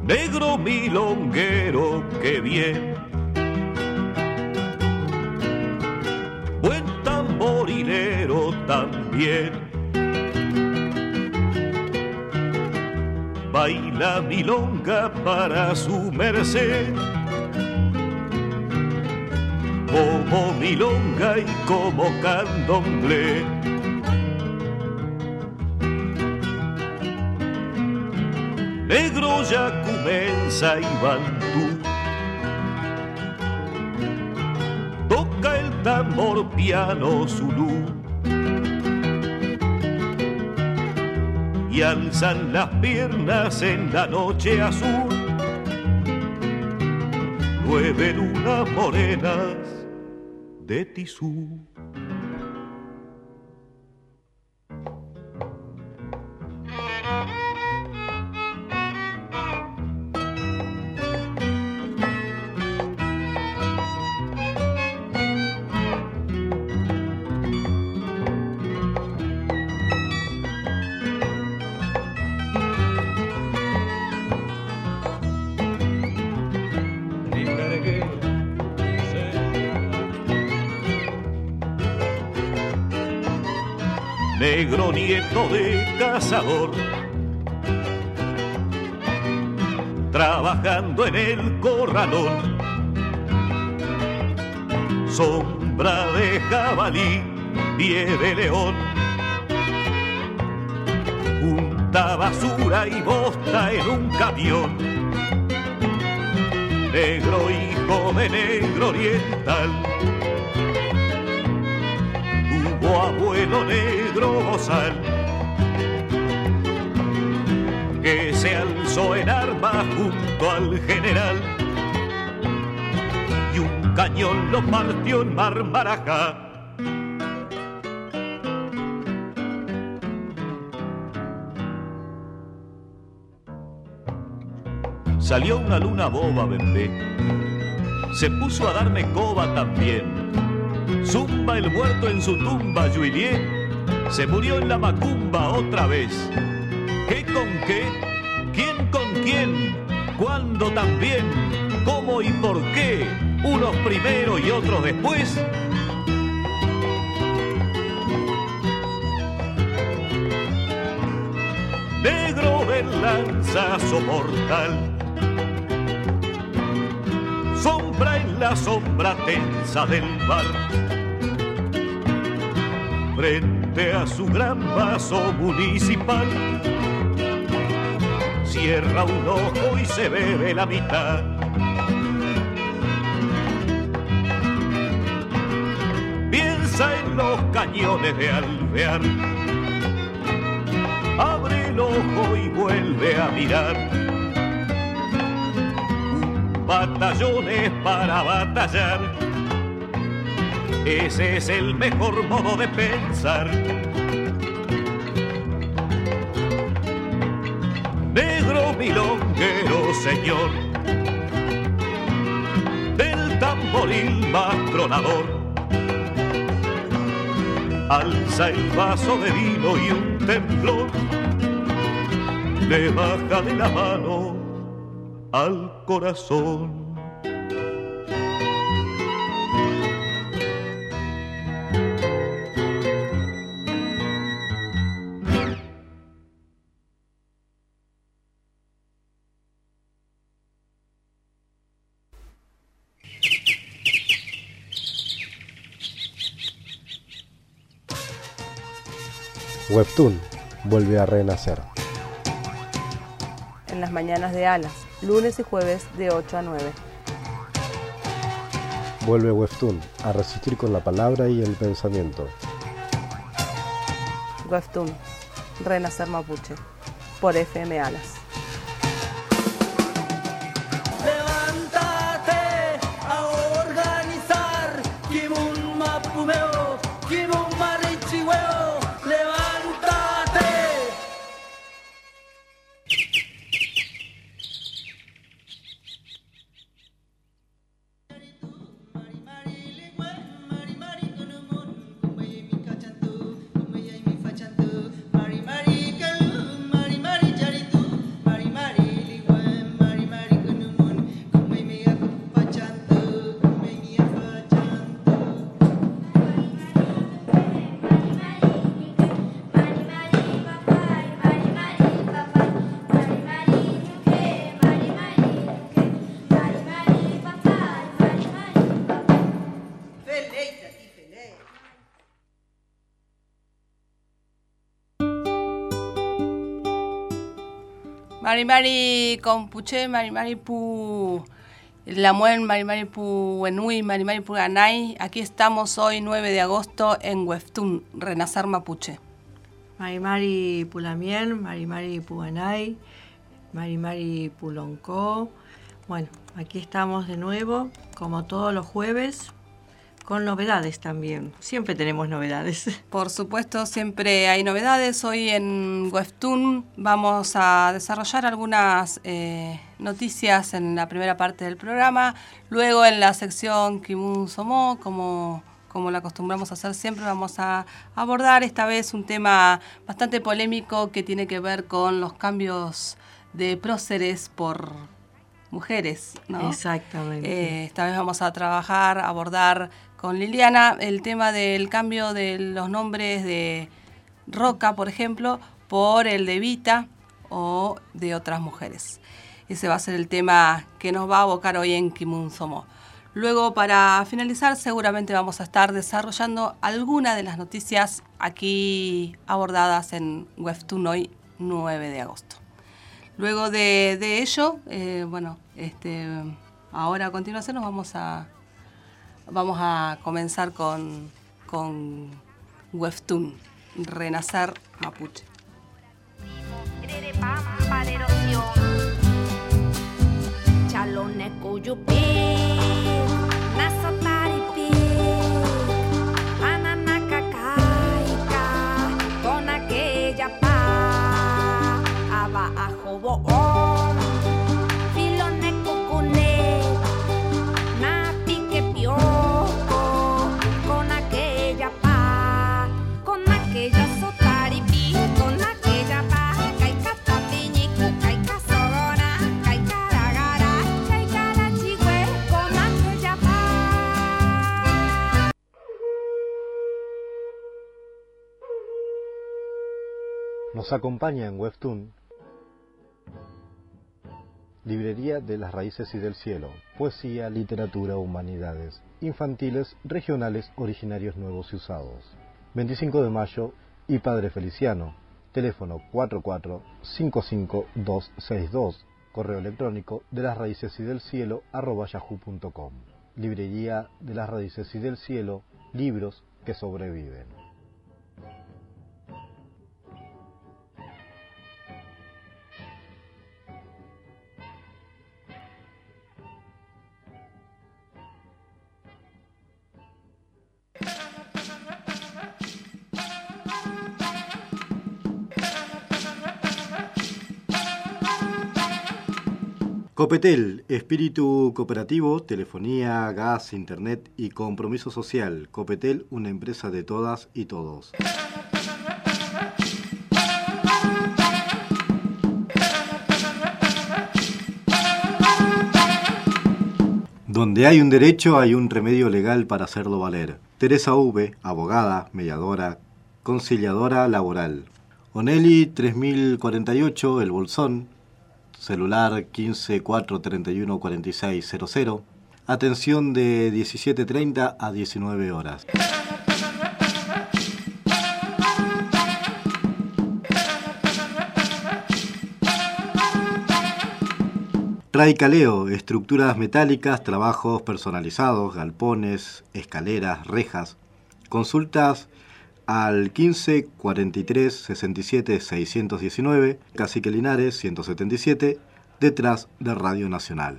Negro milonguero, qué bien. Buen tamborilero también. Baila milonga para su merced, como milonga y como candomblé. Negro yacumensa y bantú, toca el tambor piano zulú y alzan las piernas en la noche azul 9 lunas morenas de tisú. Negro nieto de cazador, trabajando en el corralón, sombra de jabalí, pie de león, junta basura y bosta en un camión. Negro hijo de negro oriental, abuelo negro bozal, que se alzó en armas junto al general y un cañón lo partió en Marmarajá. Salió una luna boba, bebé, se puso a darme coba también. Zumba el muerto en su tumba, Juillier, se murió en la macumba otra vez. ¿Qué con qué? ¿Quién con quién? ¿Cuándo también? ¿Cómo y por qué? Unos primero y otros después. Negro del lanzazo mortal, sombra en la sombra tensa del mar, frente a su gran vaso municipal, cierra un ojo y se bebe la mitad. Piensa en los cañones de Alvear, abre el ojo y vuelve a mirar. Un batallón es para batallar, ese es el mejor modo de pensar. Negro milonguero, señor, del tamboril más tronador, alza el vaso de vino y un temblor le baja de la mano al corazón. Webtoon vuelve a renacer. En las mañanas de Alas, lunes y jueves de 8 a 9. Vuelve Webtoon a resistir con la palabra y el pensamiento. Webtoon, Renacer Mapuche, por FM Alas. Mari Compuche, Mari Pu Lamuen, Mari Pu Wenui, Mari Pu Ganay. Aquí estamos hoy 9 de agosto en Hueftún, Renacer Mapuche. Mari Pulamien, Mari Pu Ganay, Mari Puloncó. Bueno, aquí estamos de nuevo, como todos los jueves, con novedades también. Siempre tenemos novedades. Por supuesto, siempre hay novedades. Hoy en Hueftún vamos a desarrollar algunas noticias en la primera parte del programa. Luego en la sección Kimun Somó, como lo acostumbramos a hacer siempre, vamos a abordar esta vez un tema bastante polémico que tiene que ver con los cambios de próceres por mujeres, ¿no? Exactamente. Esta vez vamos a abordar con Liliana el tema del cambio de los nombres de Roca, por ejemplo, por el de Vita o de otras mujeres. Ese va a ser el tema que nos va a abocar hoy en Kimun Somó. Luego, para finalizar, seguramente vamos a estar desarrollando algunas de las noticias aquí abordadas en Hueftún hoy, 9 de agosto. Luego de ello, ahora a continuación nos vamos a comenzar con Hueftún, Renacer Mapuche. Nos acompaña en Hueftún Librería de las Raíces y del Cielo, poesía, literatura, humanidades, infantiles, regionales, originarios nuevos y usados. 25 de mayo y Padre Feliciano, teléfono 4455262, correo electrónico de las raíces y del cielo @yahoo.com. Librería de las Raíces y del Cielo, libros que sobreviven. Copetel, espíritu cooperativo, telefonía, gas, internet y compromiso social. Copetel, una empresa de todas y todos. Donde hay un derecho, hay un remedio legal para hacerlo valer. Teresa V, abogada, mediadora, conciliadora laboral. Onelli 3048, El Bolsón. Celular 15 431 4600. Atención de 17:30 a 19 horas. Raicaleo, estructuras metálicas, trabajos personalizados, galpones, escaleras, rejas. Consultas al 15 43 67 619, Cacique Linares 177, detrás de Radio Nacional.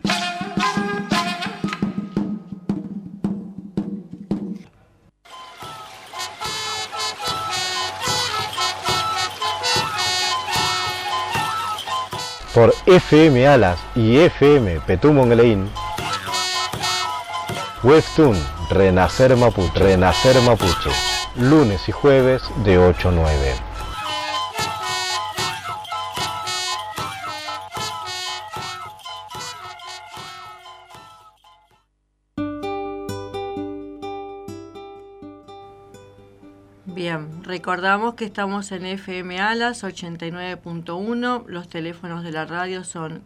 Por FM Alas y FM Petumongleín, Hueftún, Renacer Mapuche, lunes y jueves de 8 a 9. Bien, recordamos que estamos en FM Alas 89.1, los teléfonos de la radio son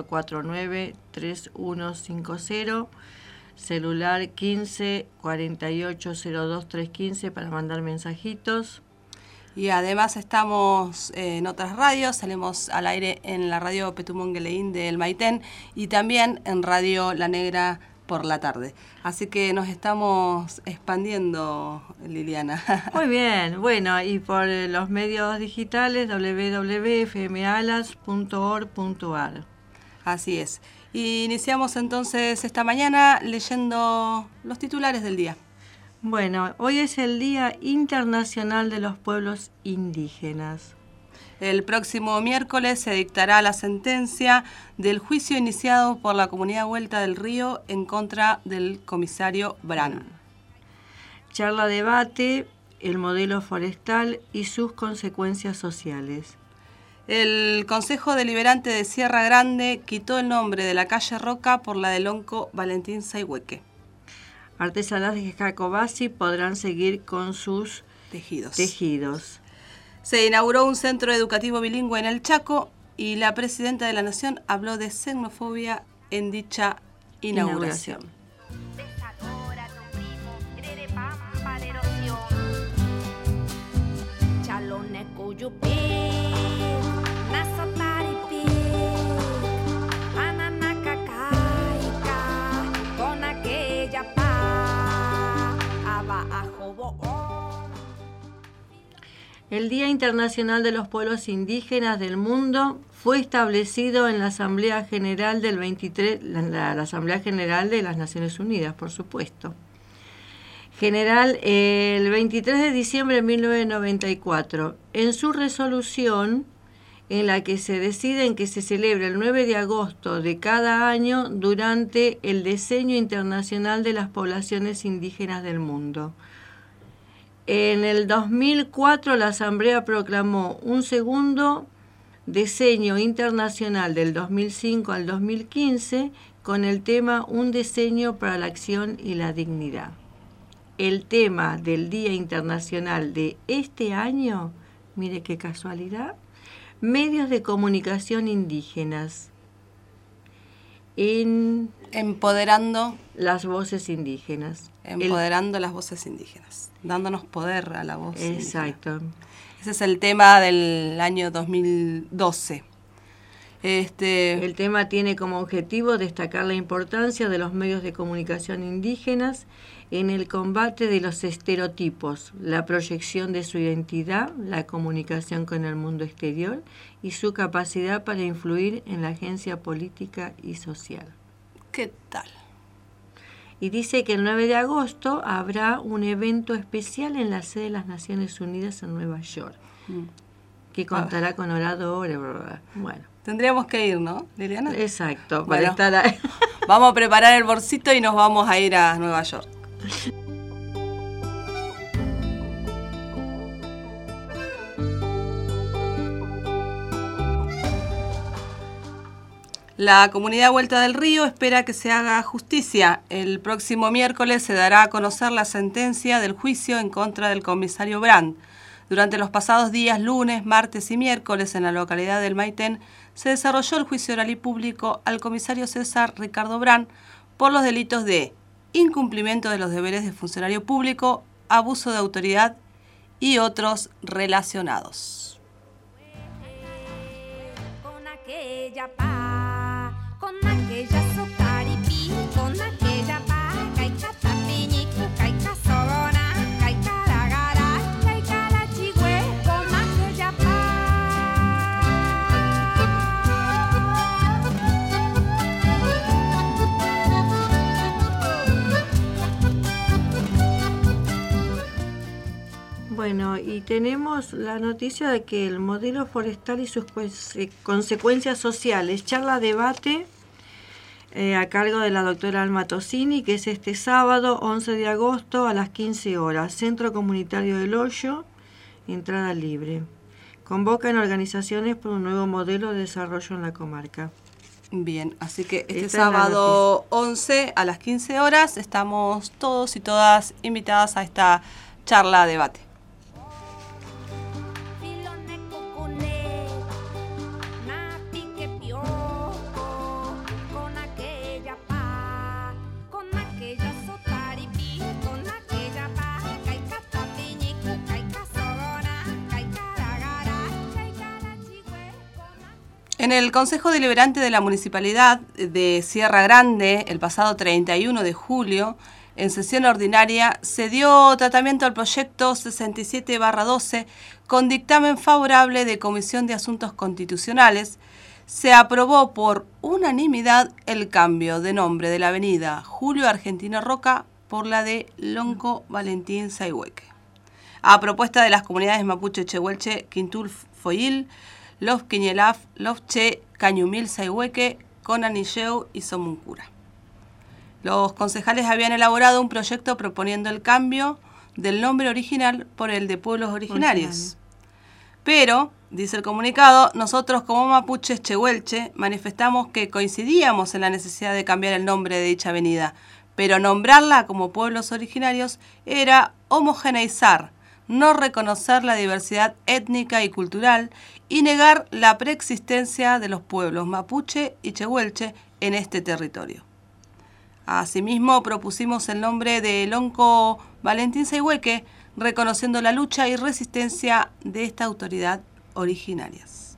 449-3150, celular 15 48 02 315 para mandar mensajitos. Y además estamos en otras radios, salimos al aire en la radio Petumongeleín del Maitén y también en Radio La Negra por la tarde. Así que nos estamos expandiendo, Liliana. Muy bien, bueno, y por los medios digitales www.fmalas.org.ar. Así es. Y iniciamos entonces esta mañana leyendo los titulares del día. Bueno, hoy es el Día Internacional de los Pueblos Indígenas. El próximo miércoles se dictará la sentencia del juicio iniciado por la comunidad Vuelta del Río en contra del comisario Brand. Charla debate, el modelo forestal y sus consecuencias sociales. El Consejo Deliberante de Sierra Grande quitó el nombre de la calle Roca por la del onco Valentín Sayhueque. Artesanas de Jacobasi podrán seguir con sus tejidos. Se inauguró un centro educativo bilingüe en el Chaco y la presidenta de la Nación habló de xenofobia en dicha inauguración. El Día Internacional de los Pueblos Indígenas del Mundo fue establecido en la Asamblea General del 23, la Asamblea General de las Naciones Unidas, por supuesto. El 23 de diciembre de 1994, en su resolución, en la que se decide que se celebre el 9 de agosto de cada año durante el Decenio Internacional de las Poblaciones Indígenas del Mundo. En el 2004 la Asamblea proclamó un segundo Decenio Internacional del 2005 al 2015 con el tema Un diseño para la acción y la dignidad. El tema del Día Internacional de este año, mire qué casualidad, medios de comunicación indígenas. Empoderando las voces indígenas. Empoderando las voces indígenas. Dándonos poder a la voz Exacto. indígena. Ese es el tema del año 2012. El tema tiene como objetivo destacar la importancia de los medios de comunicación indígenas en el combate de los estereotipos, la proyección de su identidad, la comunicación con el mundo exterior y su capacidad para influir en la agencia política y social. ¿Qué tal? Y dice que el 9 de agosto habrá un evento especial en la sede de las Naciones Unidas en Nueva York, que contará con oradores. Bueno. Tendríamos que ir, ¿no, Liliana? Exacto, bueno, para estar ahí. Vamos a preparar el bolsito y nos vamos a ir a Nueva York. La comunidad Vuelta del Río espera que se haga justicia. El próximo miércoles se dará a conocer la sentencia del juicio en contra del comisario Brand. Durante los pasados días, lunes, martes y miércoles, en la localidad del Maitén, se desarrolló el juicio oral y público al comisario César Ricardo Brand por los delitos de incumplimiento de los deberes de funcionario público, abuso de autoridad y otros relacionados. Con aquella sotaripi, con aquella pa, caicatapiñi, caicasobona, caicaragara, caicalachigüe, con aquella Bueno, y tenemos la noticia de que el modelo forestal y sus consecuencias sociales, charla debate a cargo de la doctora Alma Tosini, que es este sábado 11 de agosto a las 15 horas, Centro Comunitario del Hoyo, entrada libre. Convocan organizaciones por un nuevo modelo de desarrollo en la comarca. Bien, así que este Esta sábado 11 a las 15 horas estamos todos y todas invitadas a esta charla debate. En el Consejo Deliberante de la Municipalidad de Sierra Grande, el pasado 31 de julio, en sesión ordinaria, se dio tratamiento al proyecto 67/12 con dictamen favorable de Comisión de Asuntos Constitucionales. Se aprobó por unanimidad el cambio de nombre de la avenida Julio Argentino Roca por la de Lonco Valentín Sayhueque, a propuesta de las comunidades mapuche Chehuelche, Quintul Foyil, Los Quiñelaf, Los Che, Cañumil Sayhueque, Conanilleu y Somuncura. Los concejales habían elaborado un proyecto proponiendo el cambio del nombre original por el de pueblos originarios. Pero, dice el comunicado, nosotros como mapuches Chehuelche manifestamos que coincidíamos en la necesidad de cambiar el nombre de dicha avenida, pero nombrarla como pueblos originarios era homogeneizar, no reconocer la diversidad étnica y cultural y negar la preexistencia de los pueblos mapuche y chehuelche en este territorio. Asimismo, propusimos el nombre de Lonco Valentín Sayhueque, reconociendo la lucha y resistencia de esta autoridad originarias.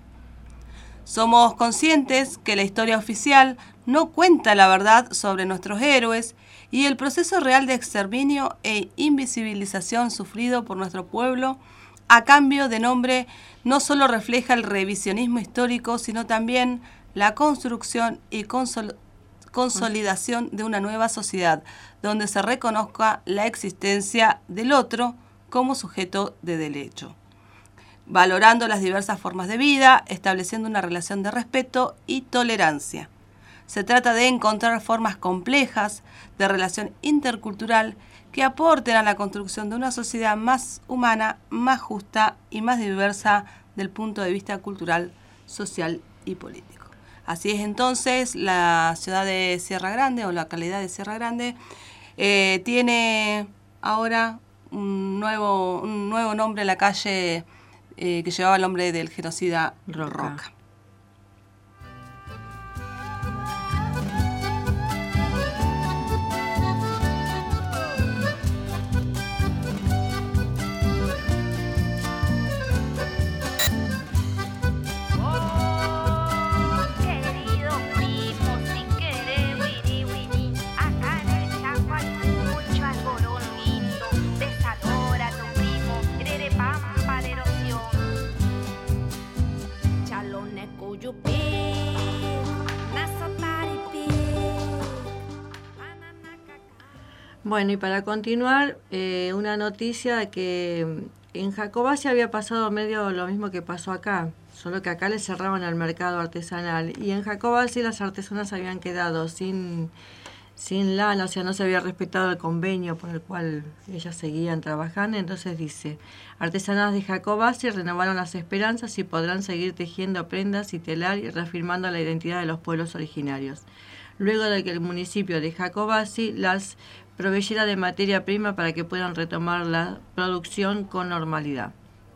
Somos conscientes que la historia oficial no cuenta la verdad sobre nuestros héroes y el proceso real de exterminio e invisibilización sufrido por nuestro pueblo a cambio de nombre no solo refleja el revisionismo histórico, sino también la construcción y consolidación de una nueva sociedad donde se reconozca la existencia del otro como sujeto de derecho, valorando las diversas formas de vida, estableciendo una relación de respeto y tolerancia. Se trata de encontrar formas complejas de relación intercultural que aporten a la construcción de una sociedad más humana, más justa y más diversa del punto de vista cultural, social y político. Así es entonces, la ciudad de Sierra Grande o la localidad de Sierra Grande tiene ahora un nuevo nombre en la calle que llevaba el nombre del genocida Roca. Bueno, y para continuar, una noticia que en Jacobasi había pasado medio lo mismo que pasó acá, solo que acá le cerraban el mercado artesanal y en Jacobasi las artesanas habían quedado sin lana, o sea, no se había respetado el convenio por el cual ellas seguían trabajando. Entonces dice, artesanas de Jacobasi renovaron las esperanzas y podrán seguir tejiendo prendas y telar y reafirmando la identidad de los pueblos originarios. Luego de que el municipio de Jacobasi las proveyera de materia prima para que puedan retomar la producción con normalidad.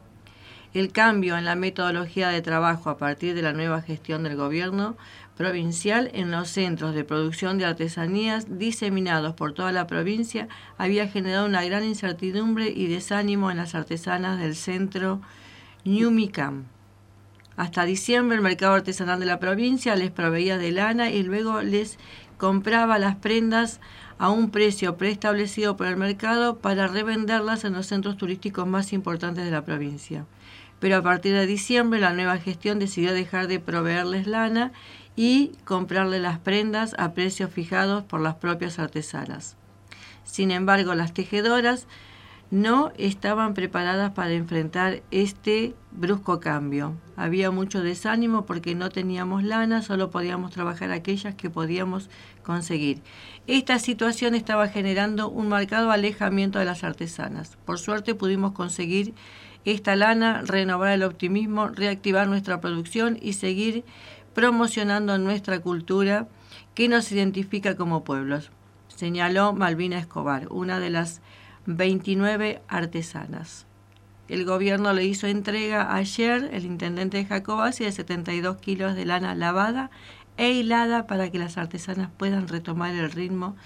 El cambio en la metodología de trabajo a partir de la nueva gestión del gobierno provincial en los centros de producción de artesanías diseminados por toda la provincia había generado una gran incertidumbre y desánimo en las artesanas del centro Ñumicam. Hasta diciembre el mercado artesanal de la provincia les proveía de lana y luego les compraba las prendas a un precio preestablecido por el mercado para revenderlas en los centros turísticos más importantes de la provincia. Pero a partir de diciembre la nueva gestión decidió dejar de proveerles lana y comprarle las prendas a precios fijados por las propias artesanas. Sin embargo, las tejedoras no estaban preparadas para enfrentar este brusco cambio. Había mucho desánimo porque no teníamos lana, solo podíamos trabajar aquellas que podíamos conseguir. Esta situación estaba generando un marcado alejamiento de las artesanas. Por suerte pudimos conseguir esta lana, renovar el optimismo, reactivar nuestra producción y seguir promocionando nuestra cultura que nos identifica como pueblos, señaló Malvina Escobar, una de las 29 artesanas. El gobierno le hizo entrega ayer, el intendente de Jacobasi, de 72 kilos de lana lavada e hilada para que las artesanas puedan retomar el ritmo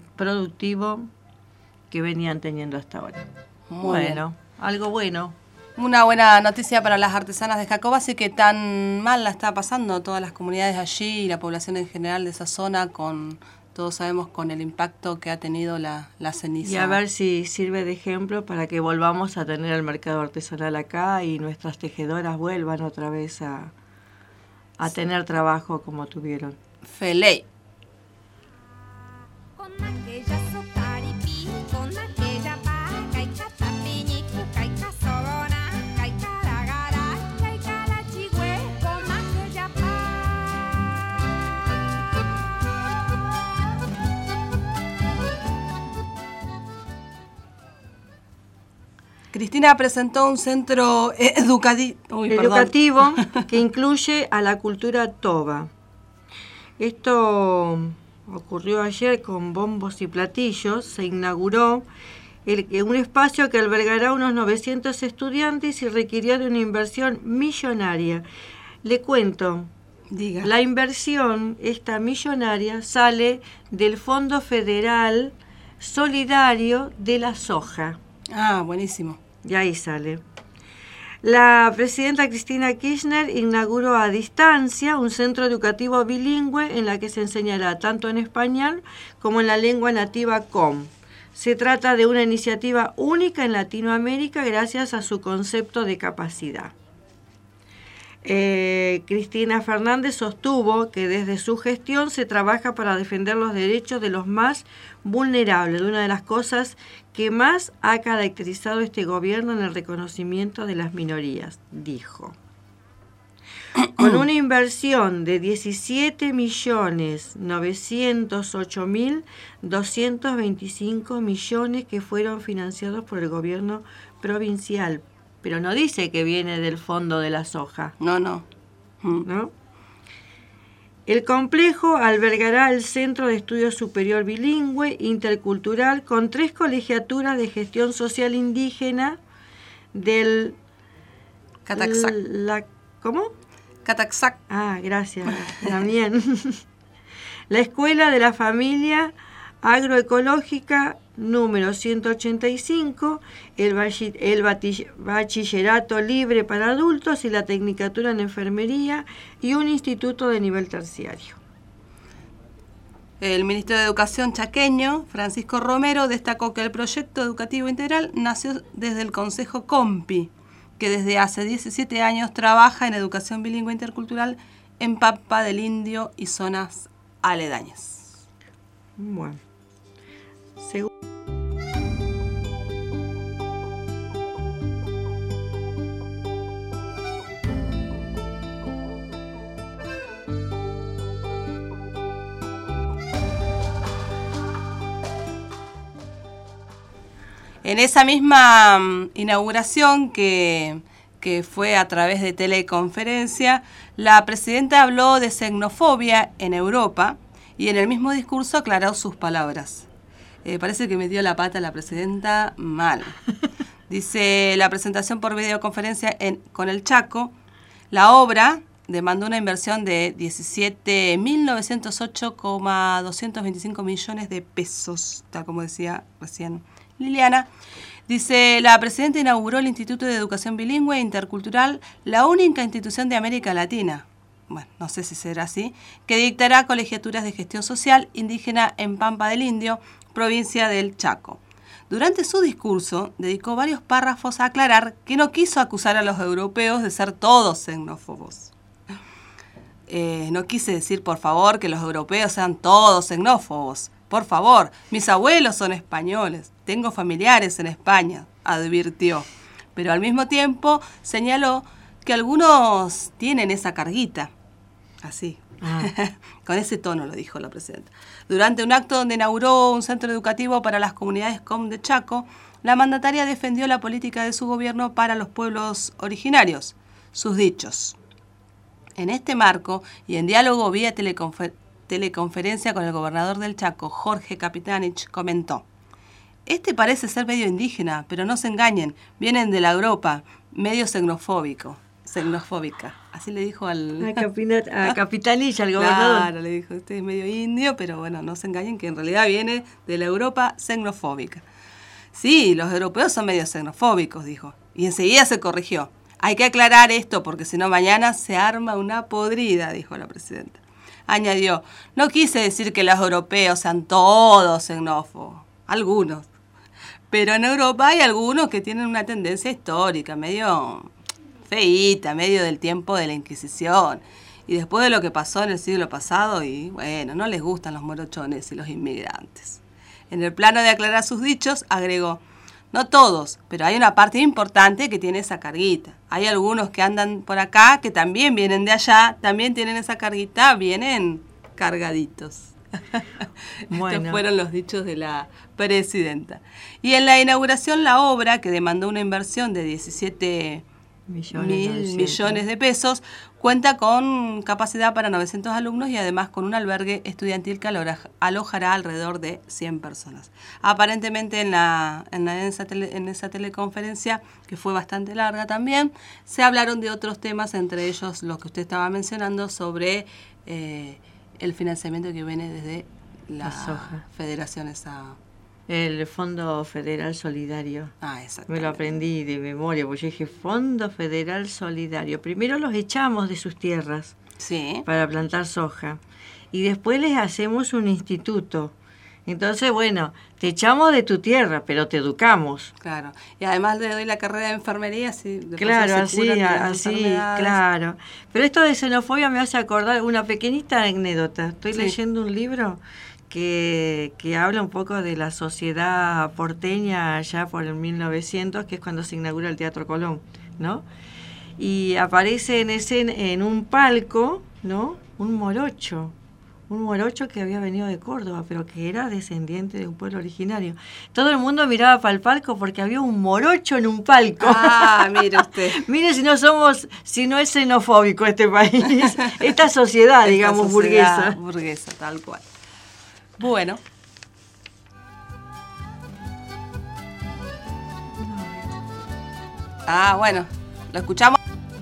productivo que venían teniendo hasta ahora. Muy bien. Algo bueno. Una buena noticia para las artesanas de Jacobasi, que tan mal la está pasando todas las comunidades allí y la población en general de esa zona, todos sabemos con el impacto que ha tenido la ceniza. Y a ver si sirve de ejemplo para que volvamos a tener el mercado artesanal acá y nuestras tejedoras vuelvan otra vez a tener trabajo como tuvieron. Feley. Con aquella sotaripi, con aquella paca y catapiñico, caica sobona, caica ragara, caica la chigüe, con aquella Cristina presentó un centro educativo que incluye a la cultura toba. Esto ocurrió ayer con bombos y platillos. Se inauguró un espacio que albergará unos 900 estudiantes y requirió de una inversión millonaria. Le cuento, Diga. La inversión, esta millonaria, sale del Fondo Federal Solidario de la Soja. Ah, buenísimo. Y ahí sale. La presidenta Cristina Kirchner inauguró a distancia un centro educativo bilingüe en la que se enseñará tanto en español como en la lengua nativa com. Se trata de una iniciativa única en Latinoamérica gracias a su concepto de capacidad. Cristina Fernández sostuvo que desde su gestión se trabaja para defender los derechos de los más vulnerables, de una de las cosas que más ha caracterizado este gobierno en el reconocimiento de las minorías, dijo. Con una inversión de 17.908.225 millones que fueron financiados por el gobierno provincial. Pero no dice que viene del fondo de la soja. No. ¿No? El complejo albergará el Centro de Estudio Superior Bilingüe Intercultural con 3 colegiaturas de gestión social indígena del... Cataxac. ¿Cómo? Cataxac. Ah, gracias, también. La Escuela de la Familia Agroecológica número 185, el bachillerato libre para adultos y la tecnicatura en enfermería y un instituto de nivel terciario. El ministro de Educación chaqueño, Francisco Romero, destacó que el proyecto educativo integral nació desde el Consejo COMPI, que desde hace 17 años trabaja en educación bilingüe intercultural en Pampa del Indio y zonas aledañas. Bueno. En esa misma inauguración que fue a través de teleconferencia, la presidenta habló de xenofobia en Europa y en el mismo discurso aclaró sus palabras. Parece que metió la pata la presidenta mal. Dice la presentación por videoconferencia con el Chaco, la obra demandó una inversión de 17.908,225 millones de pesos, tal como decía recién Liliana. Dice, la presidenta inauguró el Instituto de Educación Bilingüe e Intercultural, la única institución de América Latina, bueno, no sé si será así, que dictará colegiaturas de gestión social indígena en Pampa del Indio, provincia del Chaco. Durante su discurso, dedicó varios párrafos a aclarar que no quiso acusar a los europeos de ser todos xenófobos. No quise decir, por favor, que los europeos sean todos xenófobos. Por favor, mis abuelos son españoles, tengo familiares en España, advirtió. Pero al mismo tiempo señaló que algunos tienen esa carguita. Así, con ese tono lo dijo la presidenta. Durante un acto donde inauguró un centro educativo para las comunidades COM de Chaco, la mandataria defendió la política de su gobierno para los pueblos originarios, sus dichos. En este marco y en diálogo vía teleconferencia con el gobernador del Chaco, Jorge Capitanich, comentó: este parece ser medio indígena, pero no se engañen, vienen de la Europa, medio xenofóbica. Así le dijo a Capitanich, al gobernador. Claro, le dijo, este es medio indio, pero bueno, no se engañen que en realidad viene de la Europa xenofóbica. Sí, los europeos son medio xenofóbicos, dijo. Y enseguida se corrigió. Hay que aclarar esto porque si no mañana se arma una podrida, dijo la presidenta. Añadió, no quise decir que los europeos sean todos xenófobos, algunos. Pero en Europa hay algunos que tienen una tendencia histórica, medio feíta, medio del tiempo de la Inquisición. Y después de lo que pasó en el siglo pasado, y bueno, no les gustan los morochones y los inmigrantes. En el plano de aclarar sus dichos, agregó, no todos, pero hay una parte importante que tiene esa carguita. Hay algunos que andan por acá, que también vienen de allá, también tienen esa carguita, vienen cargaditos. Bueno. Estos fueron los dichos de la presidenta. Y en la inauguración, la obra, que demandó una inversión de 17 mil millones de pesos, cuenta con capacidad para 900 alumnos y además con un albergue estudiantil que alojará alrededor de 100 personas. Aparentemente en esa teleconferencia, que fue bastante larga también, se hablaron de otros temas, entre ellos los que usted estaba mencionando sobre el financiamiento que viene desde la soja. federación esa. El Fondo Federal Solidario. Exactamente. Me lo aprendí de memoria, porque yo dije, Fondo Federal Solidario. Primero los echamos de sus tierras Sí. para plantar soja. Y después les hacemos un instituto. Entonces, bueno, te echamos de tu tierra, pero te educamos. Claro. Y además le doy la carrera de enfermería, así. Claro, así, claro. Pero esto de xenofobia me hace acordar una pequeñita anécdota. Estoy leyendo un libro que habla un poco de la sociedad porteña allá por el 1900, que es cuando se inaugura el Teatro Colón, ¿no? Y aparece en un palco, ¿no? Un morocho que había venido de Córdoba, pero que era descendiente de un pueblo originario. Todo el mundo miraba para el palco porque había un morocho en un palco. Ah, mire usted. Mire si no es xenofóbico este país, esta sociedad, digamos, burguesa. Burguesa, tal cual. Bueno. Bueno, lo escuchamos.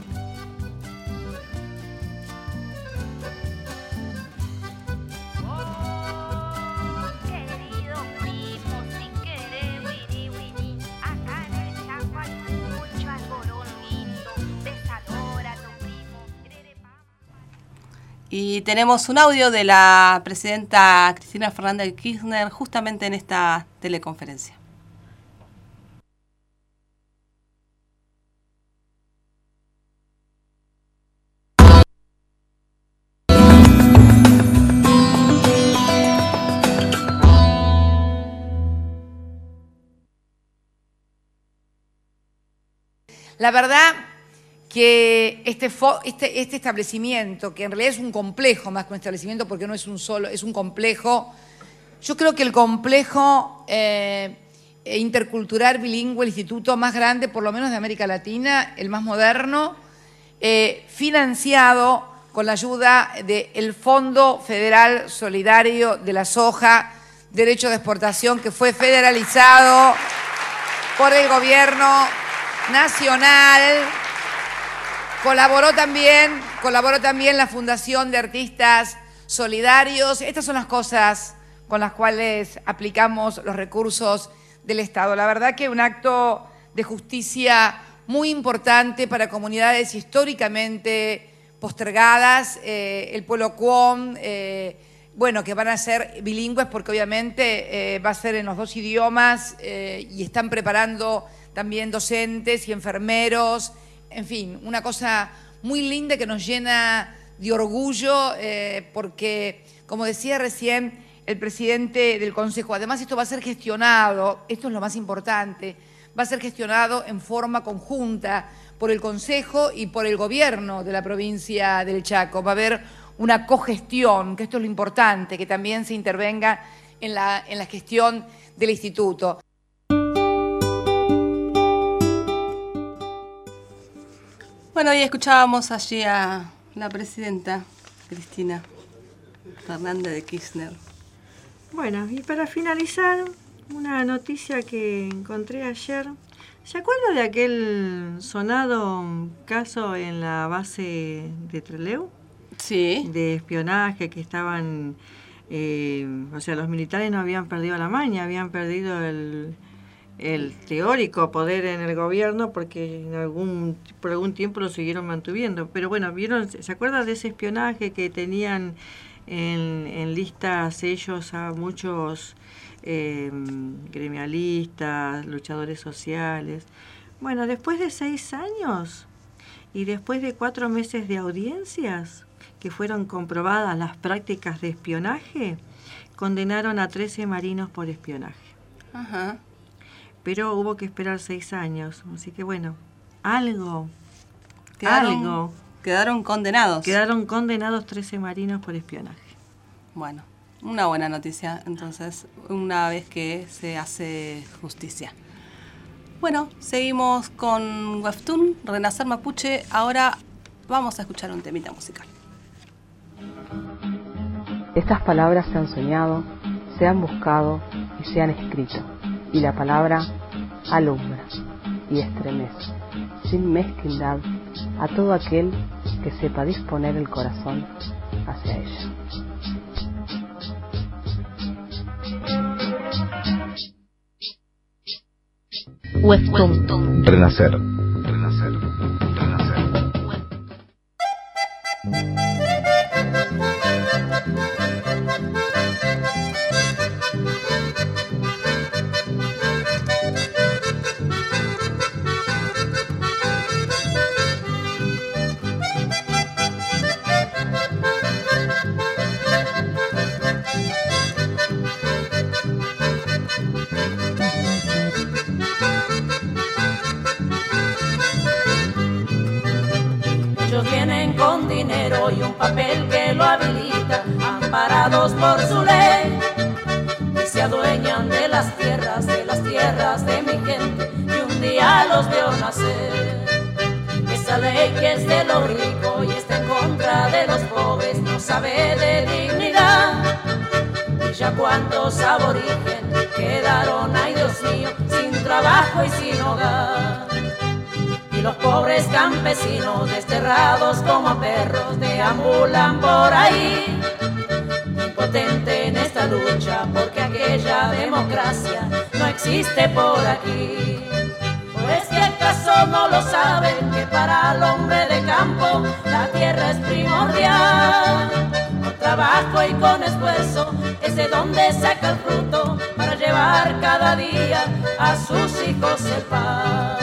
Querido primo, si querés, wiri wiri, acá en el Chaco hay mucho algodón lindo, desalora a tu primo. Y tenemos un audio de la presidenta Cristina Fernández de Kirchner justamente en esta teleconferencia. La verdad que este establecimiento, que en realidad es un complejo más que un establecimiento porque no es un solo, es un complejo, yo creo que el complejo intercultural bilingüe, el instituto más grande por lo menos de América Latina, el más moderno, financiado con la ayuda del Fondo Federal Solidario de la Soja, derecho de exportación que fue federalizado por el gobierno nacional. Colaboró también la Fundación de Artistas Solidarios. Estas son las cosas con las cuales aplicamos los recursos del Estado. La verdad que un acto de justicia muy importante para comunidades históricamente postergadas, el pueblo Cuom, bueno, que van a ser bilingües porque obviamente va a ser en los dos idiomas y están preparando también docentes y enfermeros, en fin, una cosa muy linda que nos llena de orgullo porque, como decía recién el presidente del Consejo, además esto va a ser gestionado, esto es lo más importante, va a ser gestionado en forma conjunta por el Consejo y por el gobierno de la provincia del Chaco. Va a haber una cogestión, que esto es lo importante, que también se intervenga en la gestión del instituto. Bueno, y escuchábamos allí a la presidenta Cristina Fernández de Kirchner. Bueno, y para finalizar, una noticia que encontré ayer. ¿Se acuerda de aquel sonado caso en la base de Trelew? Sí. De espionaje que estaban, o sea, los militares no habían perdido la maña, habían perdido el teórico poder en el gobierno, porque por algún tiempo lo siguieron manteniendo. Pero bueno, ¿vieron? ¿Se acuerdan de ese espionaje que tenían en listas ellos a muchos gremialistas, luchadores sociales? Bueno, después de 6 años y después de 4 meses de audiencias que fueron comprobadas las prácticas de espionaje, condenaron a 13 marinos por espionaje. Ajá. Pero hubo que esperar 6 años, así que bueno, algo. Quedaron condenados. Quedaron condenados 13 marinos por espionaje. Bueno, una buena noticia, entonces, una vez que se hace justicia. Bueno, seguimos con Webtoon, Renacer Mapuche. Ahora vamos a escuchar un temita musical. Estas palabras se han soñado, se han buscado y se han escrito, y la palabra alumbra y estremece, sin mezquindad, a todo aquel que sepa disponer el corazón hacia ella. Webtoon. Renacer. Y un papel que lo habilita, amparados por su ley, y se adueñan de las tierras de mi gente, y un día los veo nacer. Esa ley que es de los ricos y está en contra de los pobres, no sabe de dignidad. Y ya cuántos aborígenes quedaron, ay Dios mío, sin trabajo y sin hogar. Y los pobres campesinos desterrados como perros deambulan por ahí, impotente en esta lucha porque aquella democracia no existe por aquí. ¿O es que acaso no lo saben que para el hombre de campo la tierra es primordial? Con trabajo y con esfuerzo es de donde saca el fruto para llevar cada día a sus hijos el pan.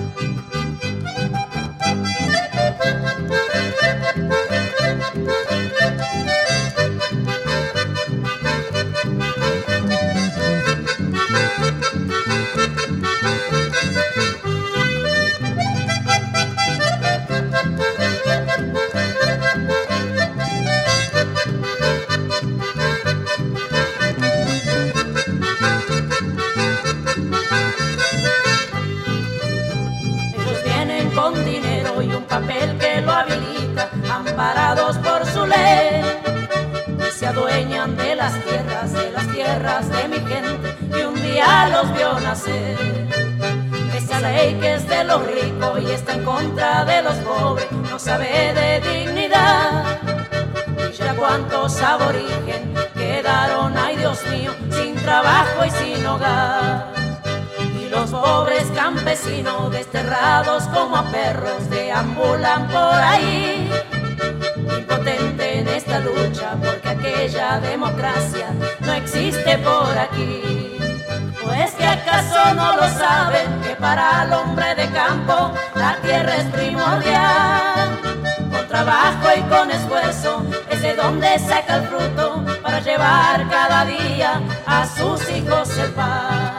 Amparados por su ley, y se adueñan de las tierras de mi gente, y un día los vio nacer. Esa ley que es de los ricos y está en contra de los pobres, no sabe de dignidad. Y ya cuántos aborígenes quedaron, ay Dios mío, sin trabajo y sin hogar. Y los pobres campesinos desterrados como perros deambulan por ahí, impotente en esta lucha porque aquella democracia no existe por aquí. ¿O es que acaso no lo saben que para el hombre de campo la tierra es primordial? Con trabajo y con esfuerzo es de donde saca el fruto para llevar cada día a sus hijos el pan.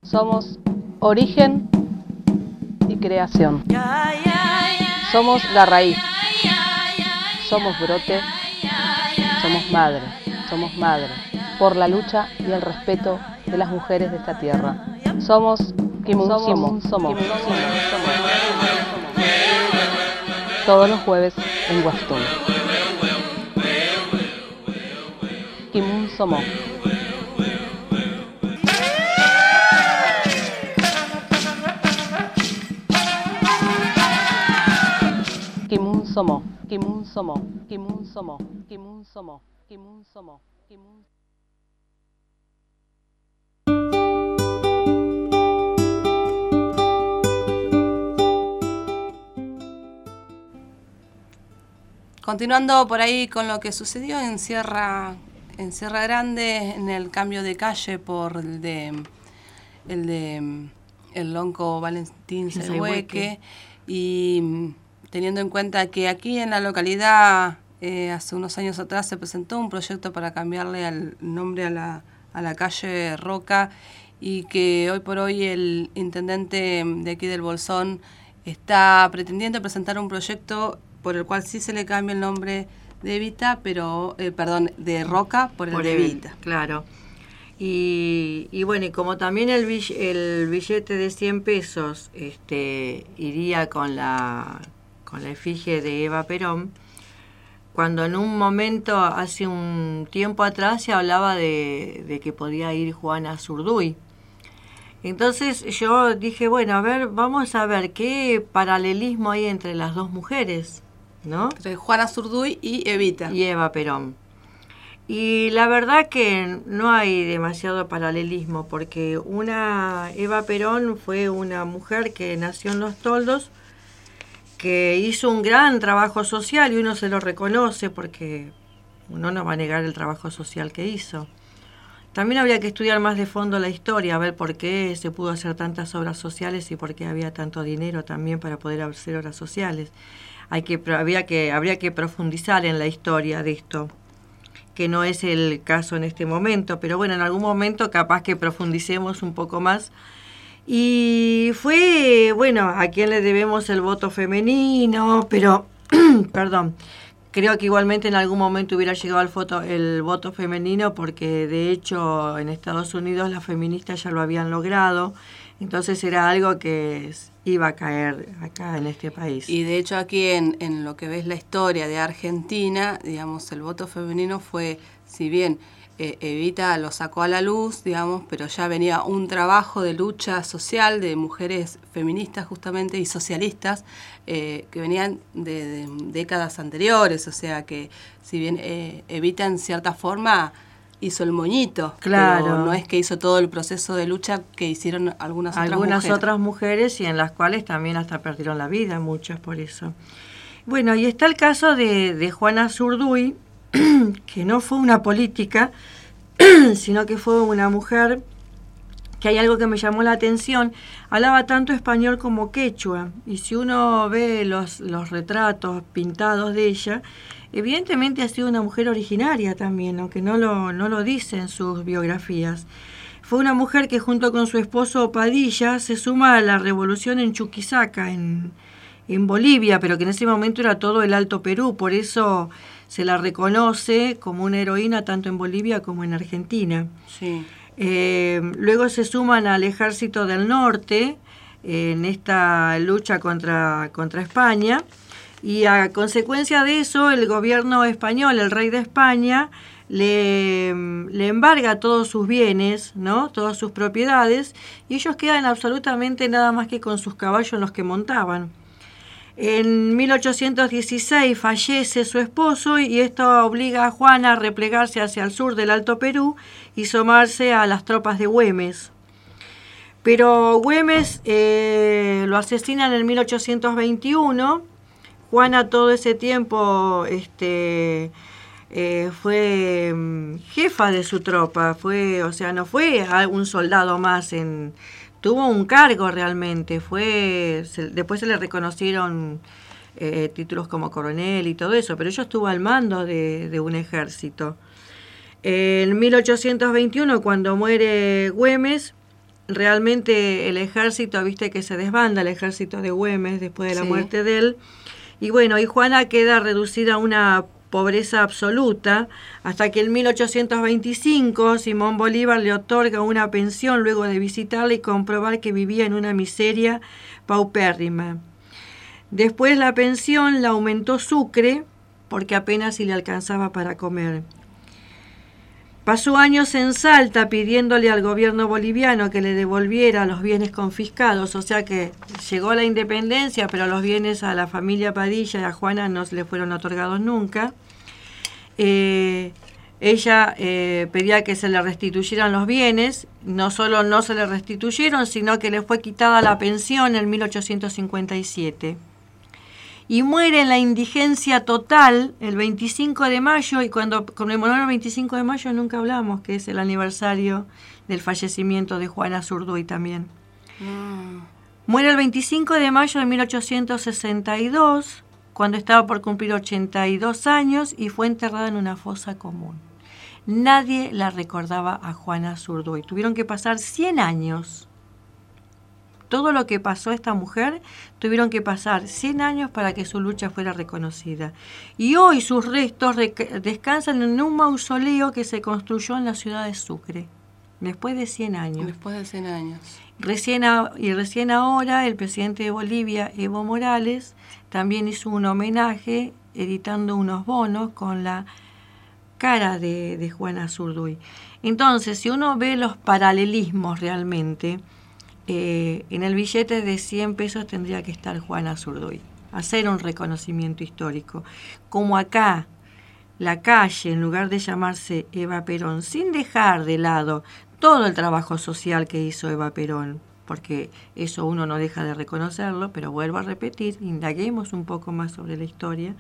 Somos origen y creación. Somos la raíz. Somos brote. Somos madre, por la lucha y el respeto de las mujeres de esta tierra. Somos Kimun Somos. Todos los jueves en Guastón. Kimun Somos. Kimun Somos. Kimun Somos. Kimun Somos. Kimun Somos. Kimun Somos. Kimun. Continuando por ahí con lo que sucedió en Sierra Grande, en el cambio de calle por el lonco Valentín Selhueque, y teniendo en cuenta que aquí en la localidad hace unos años atrás se presentó un proyecto para cambiarle el nombre a la calle Roca, y que hoy por hoy el intendente de aquí del Bolsón está pretendiendo presentar un proyecto por el cual sí se le cambia el nombre de Evita, pero, de Roca por el de Evita. Claro. Y bueno, y como también el billete de 100 pesos iría con la efigie de Eva Perón, cuando en un momento, hace un tiempo atrás, se hablaba de que podía ir Juana Zurduy. Entonces yo dije, bueno, a ver, vamos a ver qué paralelismo hay entre las dos mujeres, ¿no? Entre Juana Zurduy y Evita. Y Eva Perón. Y la verdad que no hay demasiado paralelismo, porque Eva Perón fue una mujer que nació en Los Toldos, que hizo un gran trabajo social, y uno se lo reconoce porque uno no va a negar el trabajo social que hizo. También habría que estudiar más de fondo la historia, a ver por qué se pudo hacer tantas obras sociales y por qué había tanto dinero también para poder hacer obras sociales. Habría que profundizar en la historia de esto, que no es el caso en este momento, pero bueno, en algún momento capaz que profundicemos un poco más. Y fue, bueno, a quien le debemos el voto femenino, pero, perdón, creo que igualmente en algún momento hubiera llegado el voto femenino, porque de hecho en Estados Unidos las feministas ya lo habían logrado, entonces era algo que iba a caer acá en este país. Y de hecho aquí en lo que ves la historia de Argentina, digamos, el voto femenino fue, si bien Evita lo sacó a la luz, digamos, pero ya venía un trabajo de lucha social de mujeres feministas justamente y socialistas que venían de décadas anteriores, o sea que si bien Evita en cierta forma hizo el moñito, claro, pero no es que hizo todo el proceso de lucha que hicieron algunas otras mujeres, y en las cuales también hasta perdieron la vida muchas por eso. Bueno, y está el caso de Juana Zurduy, que no fue una política, sino que fue una mujer que hay algo que me llamó la atención, hablaba tanto español como quechua, y si uno ve los retratos pintados de ella, evidentemente ha sido una mujer originaria también, aunque no lo dice en sus biografías. Fue una mujer que junto con su esposo Padilla se suma a la revolución en Chuquisaca, en Bolivia, pero que en ese momento era todo el Alto Perú, por eso se la reconoce como una heroína tanto en Bolivia como en Argentina. Sí. Luego se suman al Ejército del Norte en esta lucha contra España, y a consecuencia de eso el gobierno español, el rey de España, le embarga todos sus bienes, ¿no? Todas sus propiedades, y ellos quedan absolutamente nada más que con sus caballos en los que montaban. En 1816 fallece su esposo, y esto obliga a Juana a replegarse hacia el sur del Alto Perú y sumarse a las tropas de Güemes. Pero Güemes lo asesinan en 1821. Juana todo ese tiempo fue jefa de su tropa, no fue un soldado más, tuvo un cargo realmente, después se le reconocieron títulos como coronel y todo eso, pero ella estuvo al mando de un ejército. En 1821, cuando muere Güemes, realmente el ejército, viste que se desbanda, el ejército de Güemes después de la Sí. muerte de él. Y bueno, y Juana queda reducida a una pobreza absoluta, hasta que en 1825 Simón Bolívar le otorga una pensión luego de visitarla y comprobar que vivía en una miseria paupérrima. Después la pensión la aumentó Sucre, porque apenas si le alcanzaba para comer. Pasó años en Salta pidiéndole al gobierno boliviano que le devolviera los bienes confiscados, o sea que llegó la independencia, pero los bienes a la familia Padilla y a Juana no se le fueron otorgados nunca. Ella pedía que se le restituyeran los bienes, no solo no se le restituyeron, sino que le fue quitada la pensión en 1857. Y muere en la indigencia total el 25 de mayo, y cuando conmemoramos el 25 de mayo nunca hablamos, que es el aniversario del fallecimiento de Juana Zurduy también. Muere el 25 de mayo de 1862, cuando estaba por cumplir 82 años, y fue enterrada en una fosa común. Nadie la recordaba a Juana Zurduy. Tuvieron que pasar 100 años. Todo lo que pasó a esta mujer, tuvieron que pasar 100 años para que su lucha fuera reconocida. Y hoy sus restos descansan en un mausoleo que se construyó en la ciudad de Sucre, después de 100 años. Después de 100 años. Recién ahora el presidente de Bolivia, Evo Morales, también hizo un homenaje editando unos bonos con la cara de Juana Zurduy. Entonces, si uno ve los paralelismos realmente, en el billete de 100 pesos tendría que estar Juana Zurduy, hacer un reconocimiento histórico. Como acá, la calle, en lugar de llamarse Eva Perón, sin dejar de lado todo el trabajo social que hizo Eva Perón, porque eso uno no deja de reconocerlo, pero vuelvo a repetir, indaguemos un poco más sobre la historia.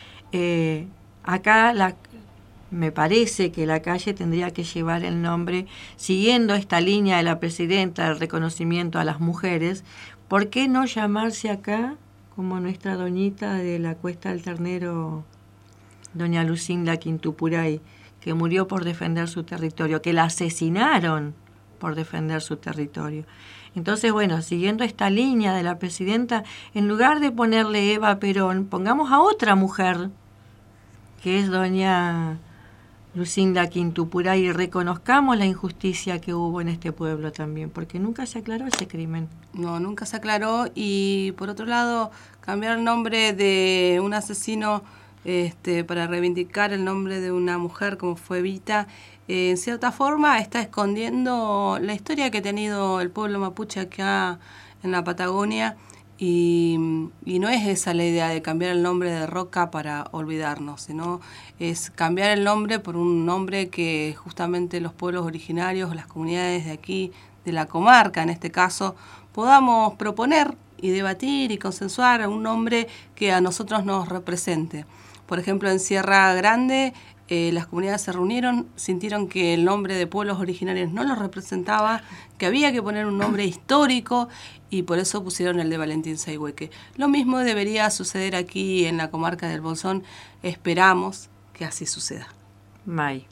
Acá me parece que la calle tendría que llevar el nombre, siguiendo esta línea de la presidenta del reconocimiento a las mujeres. ¿Por qué no llamarse acá como nuestra doñita de la Cuesta del Ternero, doña Lucinda Quintupuray, que murió por defender su territorio, que la asesinaron por defender su territorio? Entonces, bueno, siguiendo esta línea de la presidenta, en lugar de ponerle Eva Perón, pongamos a otra mujer, que es doña Lucinda Quintupuray, y reconozcamos la injusticia que hubo en este pueblo también, porque nunca se aclaró ese crimen. No, nunca se aclaró. Y por otro lado, cambiar el nombre de un asesino para reivindicar el nombre de una mujer como fue Evita, en cierta forma está escondiendo la historia que ha tenido el pueblo mapuche acá en la Patagonia. Y no es esa la idea de cambiar el nombre de Roca para olvidarnos, sino es cambiar el nombre por un nombre que justamente los pueblos originarios, las comunidades de aquí, de la comarca en este caso, podamos proponer y debatir y consensuar un nombre que a nosotros nos represente. Por ejemplo, en Sierra Grande, las comunidades se reunieron, sintieron que el nombre de pueblos originarios no los representaba, que había que poner un nombre histórico, y por eso pusieron el de Valentín Sayhueque. Lo mismo debería suceder aquí en la comarca del Bolsón. Esperamos que así suceda. May.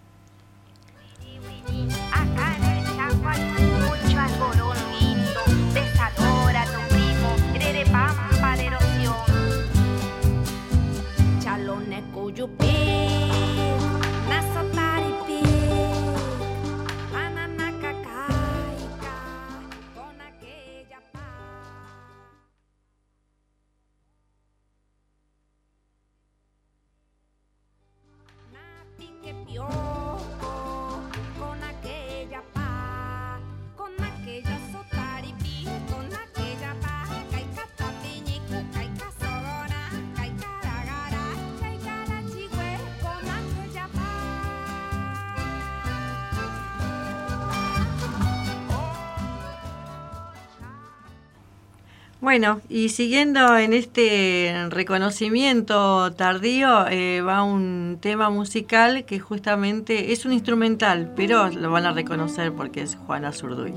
Acá en el Chaco hay mucho algodón lindo, desadora tu primo, grere pampa de erosión. Chalone cuyupí, nasotaripi, ananacacaica, con aquella paz. Napique piojo, con aquella paz, con aquella sotaripi, con aquella paz, caicatapiñico, caicazorona, caicaragara, caicarachigüe, con aquella Bueno, y siguiendo en este reconocimiento tardío, va un tema musical que justamente es un instrumental, pero lo van a reconocer porque es Juana Zurduy.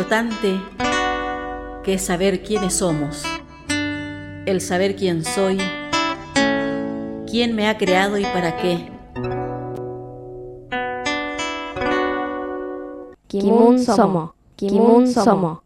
importante que es saber quiénes somos, el saber quién soy, quién me ha creado y para qué. Kimun Somo, Kimun Somo.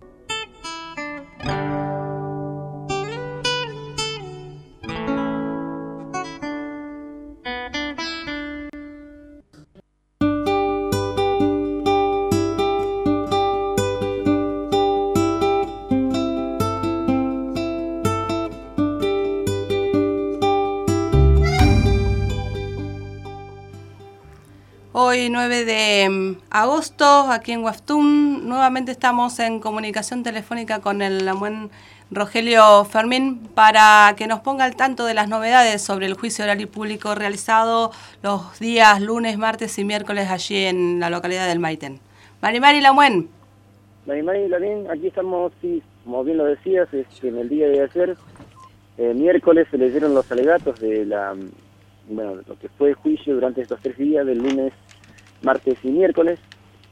Hoy 9 de agosto, aquí en Huastún, nuevamente estamos en comunicación telefónica con el buen Rogelio Fermín para que nos ponga al tanto de las novedades sobre el juicio oral y público realizado los días lunes, martes y miércoles allí en la localidad del Maitén. Marimari Lamuen. Marimari Lamuen, aquí estamos, sí, como bien lo decías, en el día de ayer, miércoles se leyeron los alegatos de lo que fue el juicio durante estos 3 días, del lunes, martes y miércoles.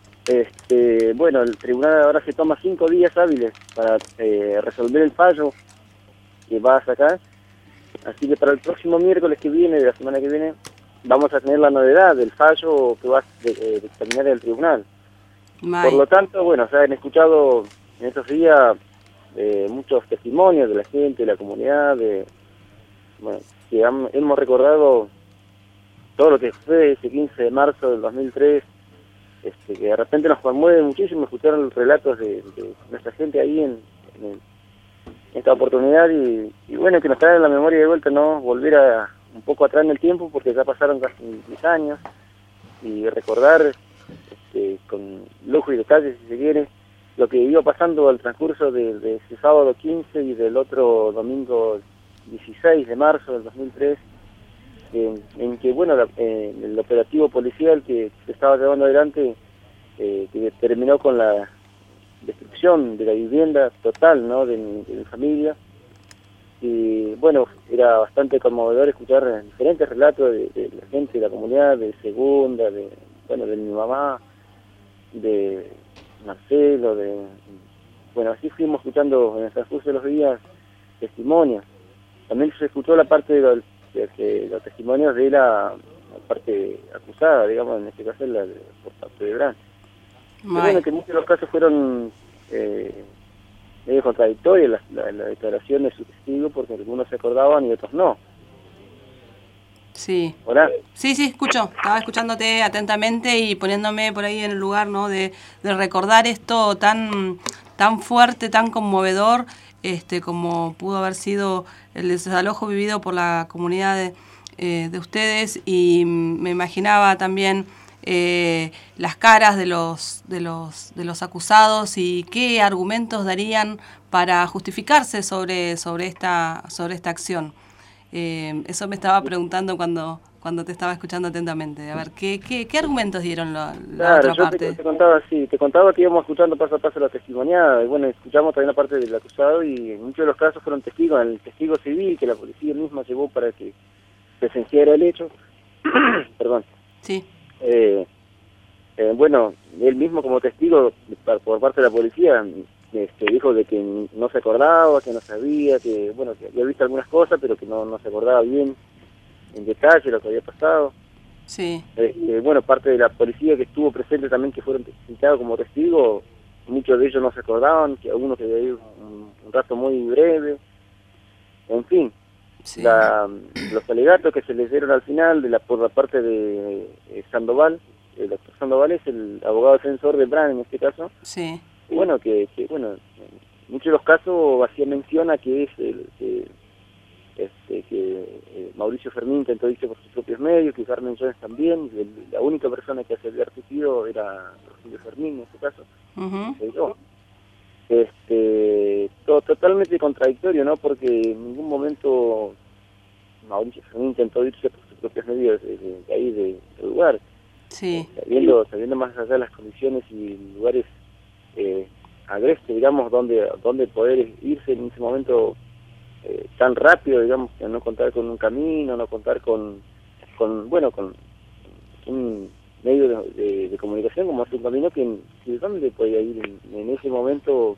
El tribunal ahora se toma 5 días hábiles para resolver el fallo que va a sacar. Así que para el próximo miércoles que viene, de la semana que viene, vamos a tener la novedad del fallo que va a dictaminar el tribunal. Por lo tanto, se han escuchado en estos días muchos testimonios de la gente, de la comunidad, que hemos recordado todo lo que fue ese 15 de marzo del 2003, que de repente nos conmueve muchísimo escuchar los relatos de nuestra gente ahí en esta oportunidad y que nos trae en la memoria de vuelta, ¿no? Volver un poco atrás en el tiempo, porque ya pasaron casi 10 años, y recordar con lujo y detalle, si se quiere, lo que iba pasando al transcurso de ese sábado 15 y del otro domingo 16 de marzo del 2003, en que el operativo policial que se estaba llevando adelante, que terminó con la destrucción de la vivienda total, ¿no?, de mi familia. Y era bastante conmovedor escuchar diferentes relatos de la gente de la comunidad, de Segunda, de mi mamá, de Marcelo, así fuimos escuchando en el transcurso de los días testimonios. También se escuchó la parte de los testimonios de la parte acusada, digamos, en este caso por parte de Bran. Que muchos de los casos fueron medio contradictorios, la declaración de su testigo, porque algunos se acordaban y otros no. Sí. ¿Hola? Sí, escucho. Estaba escuchándote atentamente y poniéndome por ahí en el lugar, ¿no?, de recordar esto tan fuerte, tan conmovedor, como pudo haber sido el desalojo vivido por la comunidad de ustedes, y me imaginaba también las caras de los acusados y qué argumentos darían para justificarse sobre esta acción. Eso me estaba preguntando cuando te estaba escuchando atentamente. A ver, ¿qué argumentos dieron la otra parte? Te contaba que íbamos escuchando paso a paso la testimoniada, y escuchamos también la parte del acusado, y en muchos de los casos fueron testigos, el testigo civil que la policía misma llevó para que presenciara el hecho. Perdón. Sí. Él mismo como testigo por parte de la policía dijo de que no se acordaba, que no sabía, que había visto algunas cosas, pero que no se acordaba bien en detalle lo que había pasado. Sí. Parte de la policía que estuvo presente también, que fueron citados como testigos, muchos de ellos no se acordaban, que algunos que había ido un rato muy breve. En fin, sí. Los alegatos que se les dieron al final por la parte de Sandoval, el doctor Sandoval es el abogado defensor de Bran en este caso. Sí. Muchos de los casos hacía mención a que es Mauricio Fermín intentó irse por sus propios medios, que Carmen Jones también, y la única persona que se había articulado era Rogelio Fermín en este caso. Uh-huh. Todo totalmente contradictorio, ¿no? Porque en ningún momento Mauricio Fermín intentó irse por sus propios medios de ahí del lugar. Sí. Sabiendo más allá de las condiciones y lugares agrestes, digamos, donde poder irse en ese momento tan rápido, digamos, que no contar con un camino, no contar con un medio de comunicación, como hace un camino que ¿dónde podía ir en ese momento?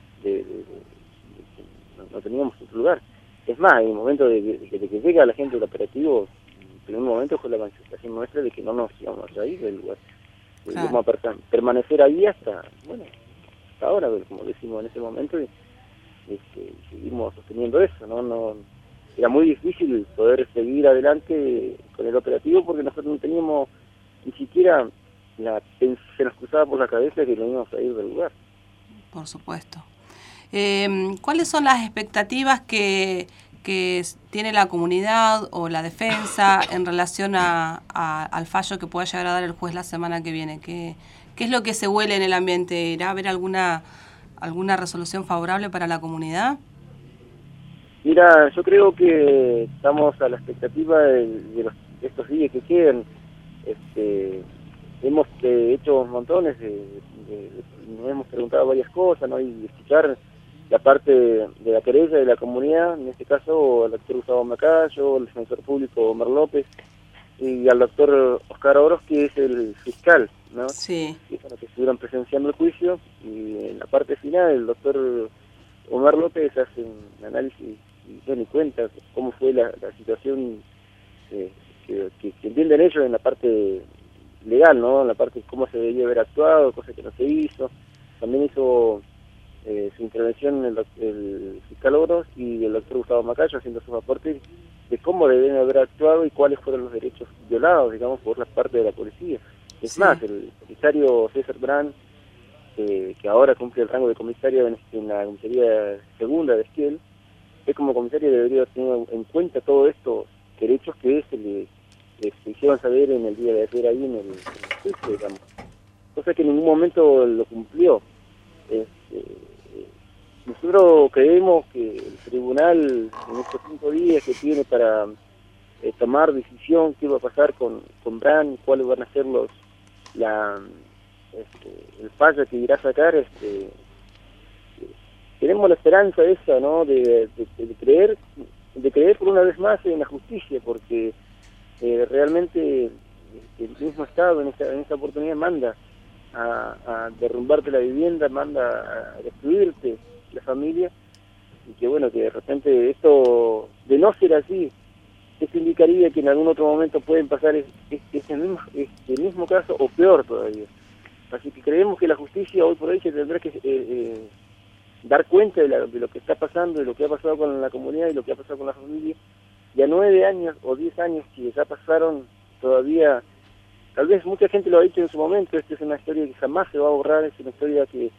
No teníamos otro lugar. Es más, en el momento de que llega la gente del operativo, en el primer momento fue la manifestación nuestra de que no nos íbamos a ir del lugar. Claro. Íbamos a permanecer ahí hasta ahora, como decimos en ese momento, y seguimos sosteniendo eso, ¿no? Era muy difícil poder seguir adelante con el operativo porque nosotros no teníamos ni siquiera se nos cruzaba por la cabeza que no íbamos a ir del lugar. Por supuesto. ¿Cuáles son las expectativas que tiene la comunidad o la defensa en relación al fallo que pueda llegar a dar el juez la semana que viene? ¿Qué es lo que se huele en el ambiente? ¿Irá a haber alguna resolución favorable para la comunidad? Mira, yo creo que estamos a la expectativa de estos días que quedan. Hemos hecho montones nos hemos preguntado varias cosas, ¿no? Y escuchar la parte de la querella de la comunidad, en este caso al doctor Gustavo Macayo, el defensor público Omar López y al doctor Oscar Oros, que es el fiscal, ¿no? Sí. Que estuvieron presenciando el juicio, y en la parte final el doctor Omar López hace un análisis y se da cuenta cómo fue la situación que entienden ellos en la parte legal, ¿no? En la parte de cómo se debió haber actuado, cosas que no se hizo. También hizo su intervención el fiscal Oros y el doctor Gustavo Macayo haciendo sus aportes de cómo deben haber actuado y cuáles fueron los derechos violados, digamos, por la parte de la policía. Es Sí. más, el comisario César Brand, que ahora cumple el rango de comisario en la comisaría segunda de Esquel, él como comisario debería tener en cuenta todos estos derechos que se hicieron saber en el día de ayer ahí en el juicio, digamos. Cosa que en ningún momento lo cumplió. Nosotros creemos que el tribunal en estos 5 días que tiene para tomar decisión qué va a pasar con Brand, cuáles van a ser el fallo que irá a sacar, tenemos la esperanza esa, ¿no? de creer por una vez más en la justicia, porque realmente el mismo Estado en esta oportunidad manda a derrumbarte la vivienda, manda a destruirte la familia, y que bueno, que de repente esto, de no ser así, esto indicaría que en algún otro momento pueden pasar el mismo caso o peor todavía. Así que creemos que la justicia hoy por hoy se tendrá que dar cuenta de lo que está pasando, de lo que ha pasado con la comunidad y lo que ha pasado con la familia. Ya 9 años o 10 años que ya pasaron, todavía, tal vez mucha gente lo ha dicho en su momento, esta es una historia que jamás se va a borrar, es una historia que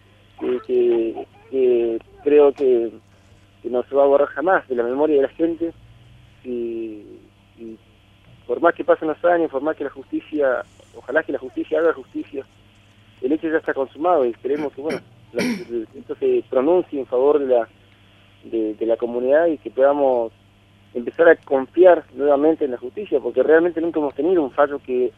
creo que no se va a borrar jamás de la memoria de la gente, y por más que pasen los años, por más que la justicia, ojalá que la justicia haga justicia, el hecho ya está consumado y esperemos que bueno, esto se pronuncie en favor de la comunidad y que podamos empezar a confiar nuevamente en la justicia, porque realmente nunca hemos tenido un fallo que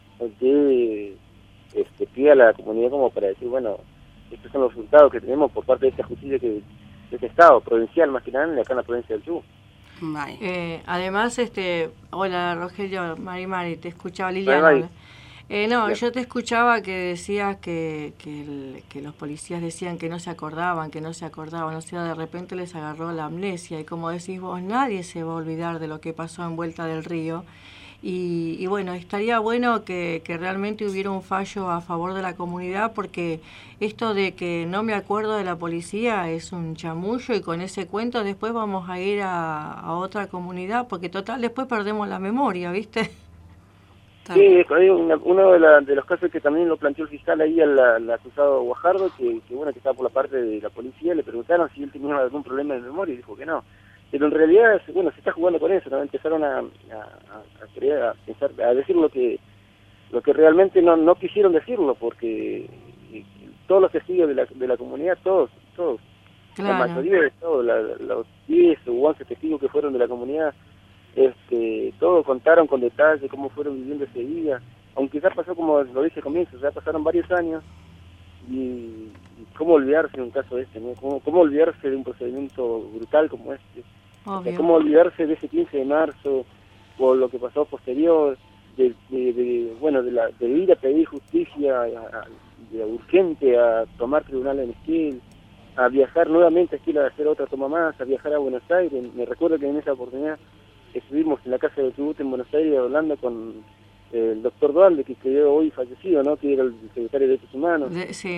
pida a la comunidad como para decir, bueno, estos son los resultados que tenemos por parte de esta justicia, de este Estado provincial más que nada, acá en la provincia del Chubut. Además, hola Rogelio, Mari, te escuchaba Liliana. Yo te escuchaba que decías que los policías decían que no se acordaban, o sea, de repente les agarró la amnesia, y como decís vos, nadie se va a olvidar de lo que pasó en Vuelta del Río, y bueno, estaría bueno que realmente hubiera un fallo a favor de la comunidad, porque esto de que no me acuerdo de la policía es un chamullo, y con ese cuento después vamos a ir a otra comunidad, porque total después perdemos la memoria, ¿viste? Sí, uno de los casos que también lo planteó el fiscal ahí al acusado Guajardo, que estaba por la parte de la policía, le preguntaron si él tenía algún problema de memoria y dijo que no. Pero en realidad, se está jugando con eso, ¿no? Empezaron a pensar, a decir lo que realmente no quisieron decirlo, porque todos los testigos de la comunidad, todos, claro, la mayoría de todos, los 10 o 11 testigos que fueron de la comunidad, todos contaron con detalle cómo fueron viviendo ese día, aunque ya pasó, como lo dije al comienzo, ya pasaron varios años, y cómo olvidarse de un caso ¿no? ¿Cómo olvidarse de un procedimiento brutal como este? O sea, cómo olvidarse de ese 15 de marzo, o lo que pasó posterior, de ir a pedir justicia de urgente, a tomar tribunal en Esquel, a viajar nuevamente a Esquel a hacer otra toma más, a viajar a Buenos Aires. Me recuerdo que en esa oportunidad estuvimos en la Casa de Tributo en Buenos Aires hablando con el doctor Dualde, que quedó hoy fallecido, ¿no? Que era el secretario de Derechos Humanos. Sí.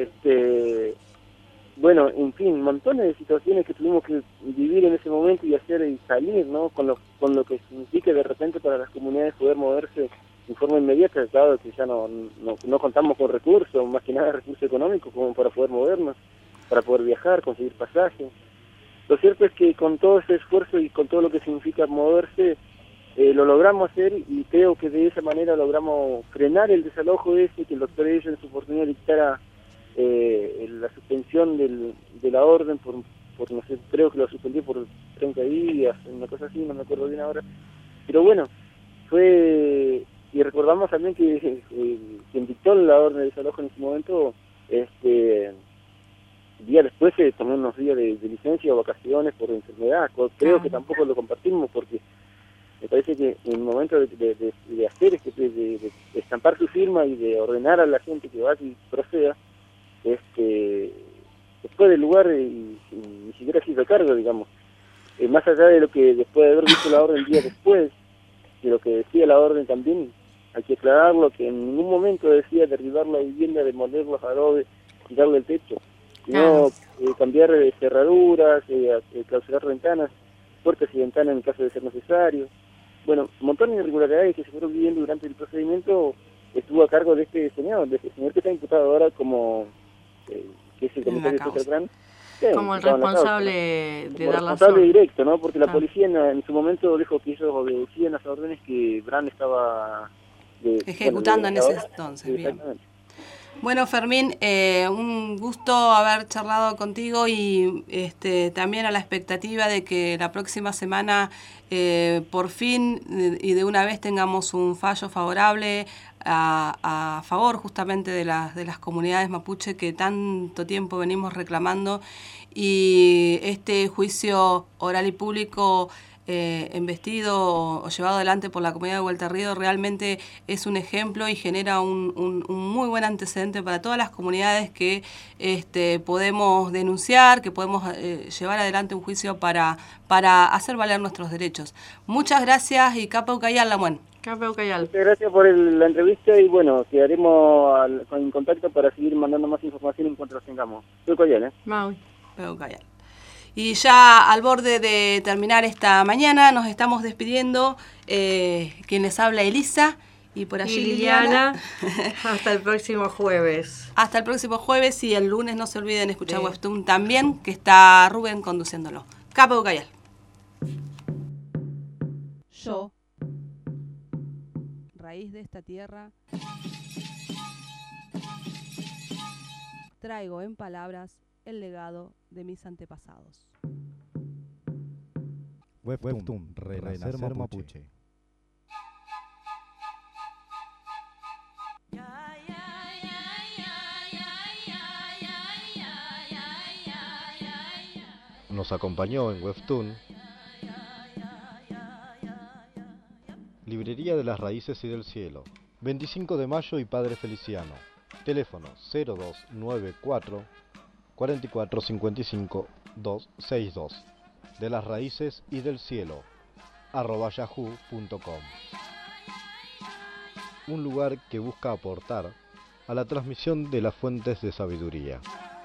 Bueno, en fin, montones de situaciones que tuvimos que vivir en ese momento y hacer y salir, ¿no? Con lo que significa de repente para las comunidades poder moverse en forma inmediata, dado que ya no contamos con recursos, más que nada recursos económicos como para poder movernos, para poder viajar, conseguir pasajes. Lo cierto es que con todo ese esfuerzo y con todo lo que significa moverse, lo logramos hacer, y creo que de esa manera logramos frenar el desalojo ese, que el doctor Ello en su oportunidad dictara la suspensión de la orden por no sé, creo que lo suspendió por 30 días, una cosa así, no me acuerdo bien ahora. Pero bueno, fue... Y recordamos también que quien dictó la orden de desalojo en ese momento, día después se tomó unos días de licencia o vacaciones por enfermedad. Creo que tampoco lo compartimos, porque me parece que en el momento de hacer de estampar su firma y de ordenar a la gente que vaya y proceda, después del lugar y ni siquiera se hizo cargo, digamos. Más allá de lo que después de haber visto la orden día después, de lo que decía la orden también, hay que aclararlo, que en ningún momento decía derribar la vivienda, demoler los adobes, quitarle el techo, sino cambiar cerraduras, clausurar ventanas, puertas y ventanas en caso de ser necesario. Bueno, un montón de irregularidades que se fueron viviendo durante el procedimiento estuvo a cargo de este señor que está imputado ahora como que es el comisario de Sotertrán. Como el responsable de dar la responsable directo, ¿no? Porque la policía en su momento dijo que ellos obedecían las órdenes que Brand estaba ejecutando en ese entonces. Bien. Bueno, Fermín, un gusto haber charlado contigo y también a la expectativa de que la próxima semana por fin y de una vez tengamos un fallo favorable a favor justamente de las comunidades mapuche que tanto tiempo venimos reclamando, y este juicio oral y público embestido o llevado adelante por la comunidad de Vuelta Río realmente es un ejemplo y genera un muy buen antecedente para todas las comunidades que podemos denunciar, que podemos llevar adelante un juicio para hacer valer nuestros derechos. Muchas gracias y Capa Ucayal, Lamuén. Capa Ucayal. Muchas gracias por la entrevista y bueno, quedaremos en contacto para seguir mandando más información en cuanto las tengamos. Soy Ucayal, ¿eh? Maui. Ucayal. Y ya al borde de terminar esta mañana, nos estamos despidiendo. Quien les habla, Elisa, y por allí Liliana. Hasta el próximo jueves. Hasta el próximo jueves, y el lunes no se olviden escuchar Webtoon también, que está Rubén conduciéndolo. Capa Ucayal. Yo, raíz de esta tierra, traigo en palabras el legado de mis antepasados. Webtoon, Renacer Mapuche. Nos acompañó en Webtoon Librería de las Raíces y del Cielo, 25 de mayo y Padre Feliciano. Teléfono 0294 4455 262. De las Raíces y del Cielo @yahoo.com. Un lugar que busca aportar a la transmisión de las fuentes de sabiduría.